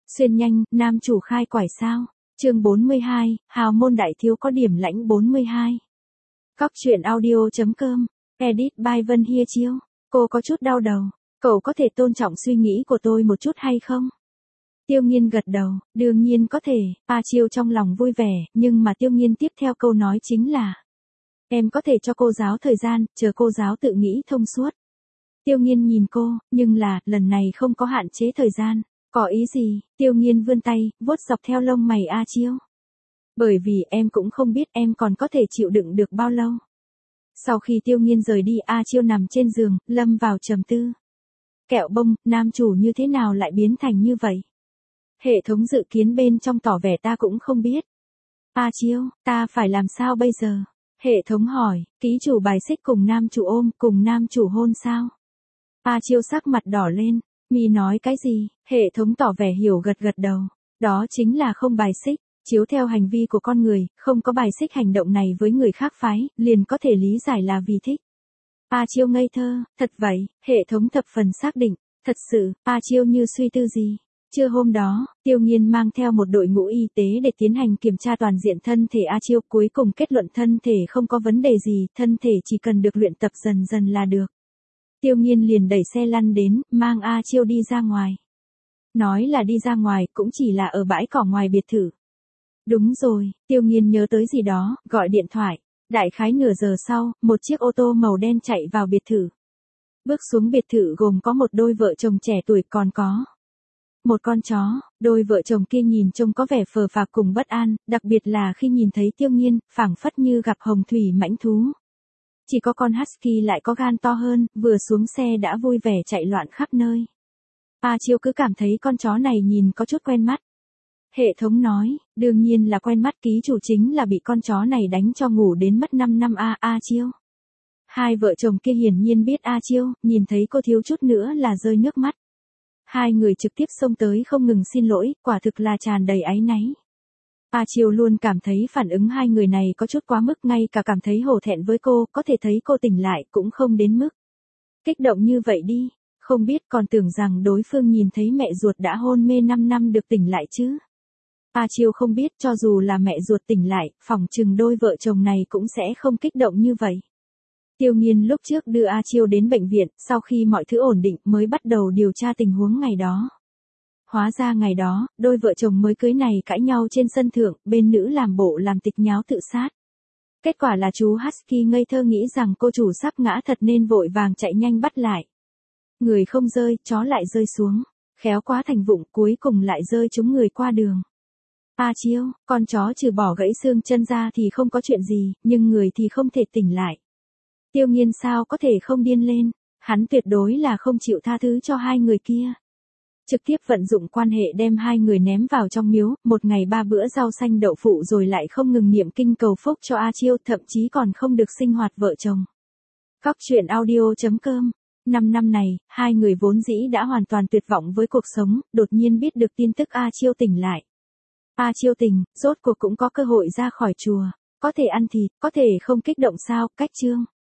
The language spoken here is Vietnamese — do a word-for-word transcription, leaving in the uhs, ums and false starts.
Xuyên nhanh, nam chủ khai quải sao? Chương bốn mươi hai, hào môn đại thiếu có điểm lãnh bốn mươi hai. Cóc truyện audio.com, edit by Vân Hia Chiêu. Cô có chút đau đầu, cậu có thể tôn trọng suy nghĩ của tôi một chút hay không? Tiêu Nghiên gật đầu, đương nhiên có thể. A Chiêu trong lòng vui vẻ, nhưng mà Tiêu Nghiên tiếp theo câu nói chính là: em có thể cho cô giáo thời gian, chờ cô giáo tự nghĩ thông suốt. Tiêu Nghiên nhìn cô, nhưng là, lần này không có hạn chế thời gian. Có ý gì? Tiêu Nghiên vươn tay, vuốt dọc theo lông mày A Chiêu. Bởi vì em cũng không biết em còn có thể chịu đựng được bao lâu. Sau khi Tiêu Nghiên rời đi, A Chiêu nằm trên giường, lâm vào trầm tư. Kẹo bông, nam chủ như thế nào lại biến thành như vậy? Hệ thống dự kiến bên trong tỏ vẻ ta cũng không biết. A Chiêu, ta phải làm sao bây giờ? Hệ thống hỏi, ký chủ bài xích cùng nam chủ ôm, cùng nam chủ hôn sao? A Chiêu sắc mặt đỏ lên. Mi nói cái gì? Hệ thống tỏ vẻ hiểu gật gật đầu. Đó chính là không bài xích. Chiếu theo hành vi của con người, không có bài xích hành động này với người khác phái, liền có thể lý giải là vì thích. A Chiêu ngây thơ, thật vậy, hệ thống thập phần xác định. Thật sự, A Chiêu như suy tư gì. Trưa hôm đó, Tiêu Nghiên mang theo một đội ngũ y tế để tiến hành kiểm tra toàn diện thân thể A Chiêu, cuối cùng kết luận thân thể không có vấn đề gì, thân thể chỉ cần được luyện tập dần dần là được. Tiêu Nghiên liền đẩy xe lăn đến, mang A Chiêu đi ra ngoài. Nói là đi ra ngoài, cũng chỉ là ở bãi cỏ ngoài biệt thự. Đúng rồi, Tiêu Nghiên nhớ tới gì đó, gọi điện thoại. Đại khái nửa giờ sau, một chiếc ô tô màu đen chạy vào biệt thự. Bước xuống biệt thự gồm có một đôi vợ chồng trẻ tuổi, còn có một con chó. Đôi vợ chồng kia nhìn trông có vẻ phờ phạc cùng bất an, đặc biệt là khi nhìn thấy Tiêu Nghiên, phảng phất như gặp hồng thủy mãnh thú. Chỉ có con Husky lại có gan to hơn, vừa xuống xe đã vui vẻ chạy loạn khắp nơi. A Chiêu cứ cảm thấy con chó này nhìn có chút quen mắt. Hệ thống nói, đương nhiên là quen mắt, ký chủ chính là bị con chó này đánh cho ngủ đến mất năm năm a A Chiêu. Hai vợ chồng kia hiển nhiên biết A Chiêu, nhìn thấy cô thiếu chút nữa là rơi nước mắt. Hai người trực tiếp xông tới không ngừng xin lỗi, quả thực là tràn đầy áy náy. A Chiêu luôn cảm thấy phản ứng hai người này có chút quá mức, ngay cả cảm thấy hổ thẹn với cô, có thể thấy cô tỉnh lại cũng không đến mức kích động như vậy đi, không biết còn tưởng rằng đối phương nhìn thấy mẹ ruột đã hôn mê năm năm được tỉnh lại chứ. A Chiêu không biết cho dù là mẹ ruột tỉnh lại, phỏng chừng đôi vợ chồng này cũng sẽ không kích động như vậy. Tiêu Nghiên lúc trước đưa A Chiêu đến bệnh viện, sau khi mọi thứ ổn định mới bắt đầu điều tra tình huống ngày đó. Hóa ra ngày đó, đôi vợ chồng mới cưới này cãi nhau trên sân thượng, bên nữ làm bộ làm tịch nháo tự sát. Kết quả là chú Husky ngây thơ nghĩ rằng cô chủ sắp ngã thật nên vội vàng chạy nhanh bắt lại. Người không rơi, chó lại rơi xuống. Khéo quá thành vụng, cuối cùng lại rơi trúng người qua đường. A Chiêu, con chó trừ bỏ gãy xương chân ra thì không có chuyện gì, nhưng người thì không thể tỉnh lại. Tiêu Nghiên sao có thể không điên lên, hắn tuyệt đối là không chịu tha thứ cho hai người kia. Trực tiếp vận dụng quan hệ đem hai người ném vào trong miếu, một ngày ba bữa rau xanh đậu phụ rồi lại không ngừng niệm kinh cầu phúc cho A Chiêu, thậm chí còn không được sinh hoạt vợ chồng. Cóc truyện audio.com. Năm năm này, hai người vốn dĩ đã hoàn toàn tuyệt vọng với cuộc sống, đột nhiên biết được tin tức A Chiêu tỉnh lại. A Chiêu tỉnh, rốt cuộc cũng có cơ hội ra khỏi chùa, có thể ăn thịt, có thể không kích động sao, cách chương.